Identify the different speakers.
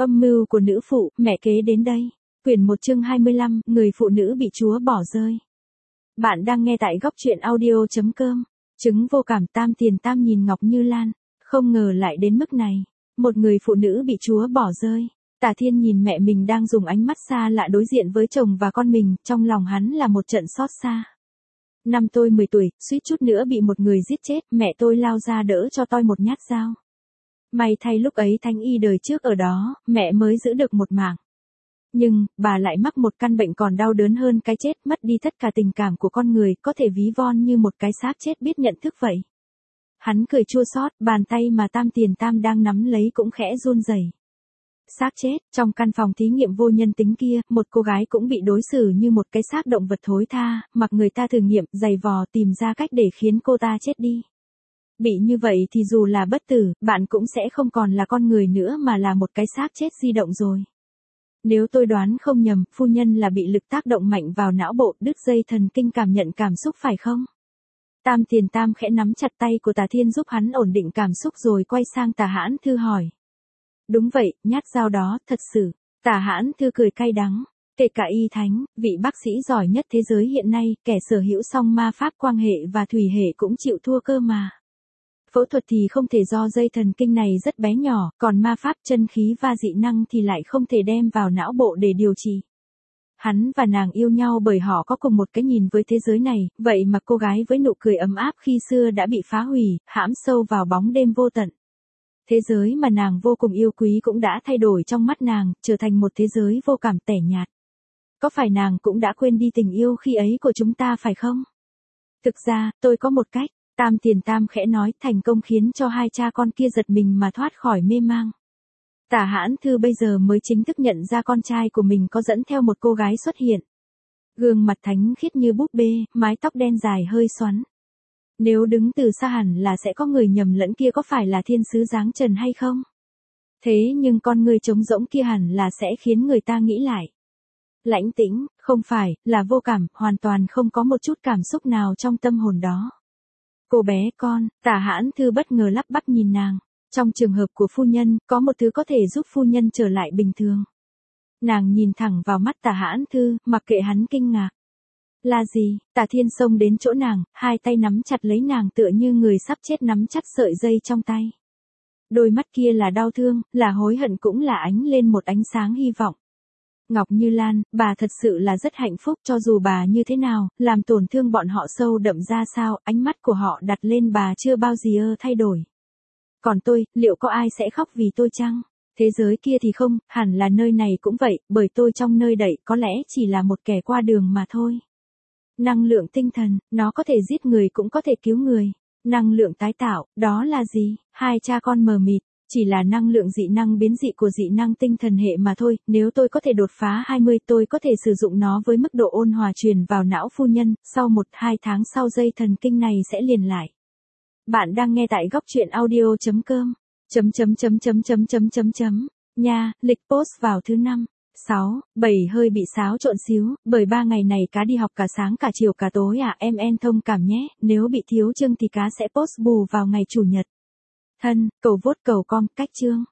Speaker 1: Âm mưu của nữ phụ, mẹ kế đến đây. Quyển 1 chương 25, người phụ nữ bị Chúa bỏ rơi. Bạn đang nghe tại góc truyện audio.com. Chứng vô cảm tam tiền tam nhìn Ngọc Như Lan. Không ngờ lại đến mức này. Một người phụ nữ bị Chúa bỏ rơi. Tả Thiên nhìn mẹ mình đang dùng ánh mắt xa lạ đối diện với chồng và con mình, trong lòng hắn là một trận xót xa. Năm tôi 10 tuổi, suýt chút nữa bị một người giết chết, mẹ tôi lao ra đỡ cho tôi một nhát dao. May thay lúc ấy Thánh y đời trước ở đó, mẹ mới giữ được một mạng. Nhưng, bà lại mắc một căn bệnh còn đau đớn hơn cái chết, mất đi tất cả tình cảm của con người, có thể ví von như một cái xác chết biết nhận thức vậy. Hắn cười chua xót, bàn tay mà Tam Tiền Tam đang nắm lấy cũng khẽ run rẩy. Xác chết, trong căn phòng thí nghiệm vô nhân tính kia, một cô gái cũng bị đối xử như một cái xác động vật thối tha, mặc người ta thử nghiệm, giày vò tìm ra cách để khiến cô ta chết đi. Bị như vậy thì dù là bất tử, bạn cũng sẽ không còn là con người nữa mà là một cái xác chết di động rồi. Nếu tôi đoán không nhầm, phu nhân là bị lực tác động mạnh vào não bộ, đứt dây thần kinh cảm nhận cảm xúc phải không? Tam Tiền Tam khẽ nắm chặt tay của Tả Thiên giúp hắn ổn định cảm xúc rồi quay sang Tả Hãn Thư hỏi. Đúng vậy, nhát dao đó, thật sự. Tả Hãn Thư cười cay đắng. Kể cả y thánh, vị bác sĩ giỏi nhất thế giới hiện nay, kẻ sở hữu song ma pháp quang hệ và thủy hệ cũng chịu thua cơ mà. Phẫu thuật thì không thể do dây thần kinh này rất bé nhỏ, còn ma pháp chân khí và dị năng thì lại không thể đem vào não bộ để điều trị. Hắn và nàng yêu nhau bởi họ có cùng một cái nhìn với thế giới này, vậy mà cô gái với nụ cười ấm áp khi xưa đã bị phá hủy, hãm sâu vào bóng đêm vô tận. Thế giới mà nàng vô cùng yêu quý cũng đã thay đổi trong mắt nàng, trở thành một thế giới vô cảm tẻ nhạt. Có phải nàng cũng đã quên đi tình yêu khi ấy của chúng ta phải không? Thực ra, tôi có một cách. Tam Tiền Tam khẽ nói, thành công khiến cho hai cha con kia giật mình mà thoát khỏi mê mang. Tả Hãn Thư bây giờ mới chính thức nhận ra con trai của mình có dẫn theo một cô gái xuất hiện. Gương mặt thánh khiết như búp bê, mái tóc đen dài hơi xoắn. Nếu đứng từ xa hẳn là sẽ có người nhầm lẫn kia có phải là thiên sứ giáng trần hay không? Thế nhưng con người trống rỗng kia hẳn là sẽ khiến người ta nghĩ lại. Lãnh tĩnh, không phải, là vô cảm, hoàn toàn không có một chút cảm xúc nào trong tâm hồn đó. Cô bé con, Tả Hãn Thư bất ngờ lắp bắp nhìn nàng. Trong trường hợp của phu nhân, có một thứ có thể giúp phu nhân trở lại bình thường. Nàng nhìn thẳng vào mắt Tả Hãn Thư, mặc kệ hắn kinh ngạc. Là gì? Tả Thiên xông đến chỗ nàng, hai tay nắm chặt lấy nàng tựa như người sắp chết nắm chặt sợi dây trong tay. Đôi mắt kia là đau thương, là hối hận cũng là ánh lên một ánh sáng hy vọng. Ngọc Như Lan, bà thật sự là rất hạnh phúc cho dù bà như thế nào, làm tổn thương bọn họ sâu đậm ra sao, ánh mắt của họ đặt lên bà chưa bao giờ thay đổi. Còn tôi, liệu có ai sẽ khóc vì tôi chăng? Thế giới kia thì không, hẳn là nơi này cũng vậy, bởi tôi trong nơi đậy có lẽ chỉ là một kẻ qua đường mà thôi. Năng lượng tinh thần, nó có thể giết người cũng có thể cứu người. Năng lượng tái tạo, đó là gì? Hai cha con mờ mịt. Chỉ là năng lượng dị năng biến dị của dị năng tinh thần hệ mà thôi, nếu tôi có thể đột phá 20 tôi có thể sử dụng nó với mức độ ôn hòa truyền vào não phu nhân, sau 1-2 tháng sau dây thần kinh này sẽ liền lại. Bạn đang nghe tại góc truyện audio.com. Nha, lịch post vào thứ 5, 6, 7 hơi bị xáo trộn xíu, bởi 3 ngày này cá đi học cả sáng cả chiều cả tối em thông cảm nhé, nếu bị thiếu chương thì cá sẽ post bù vào ngày chủ nhật. Thân, cầu vote cầu com, cách chương.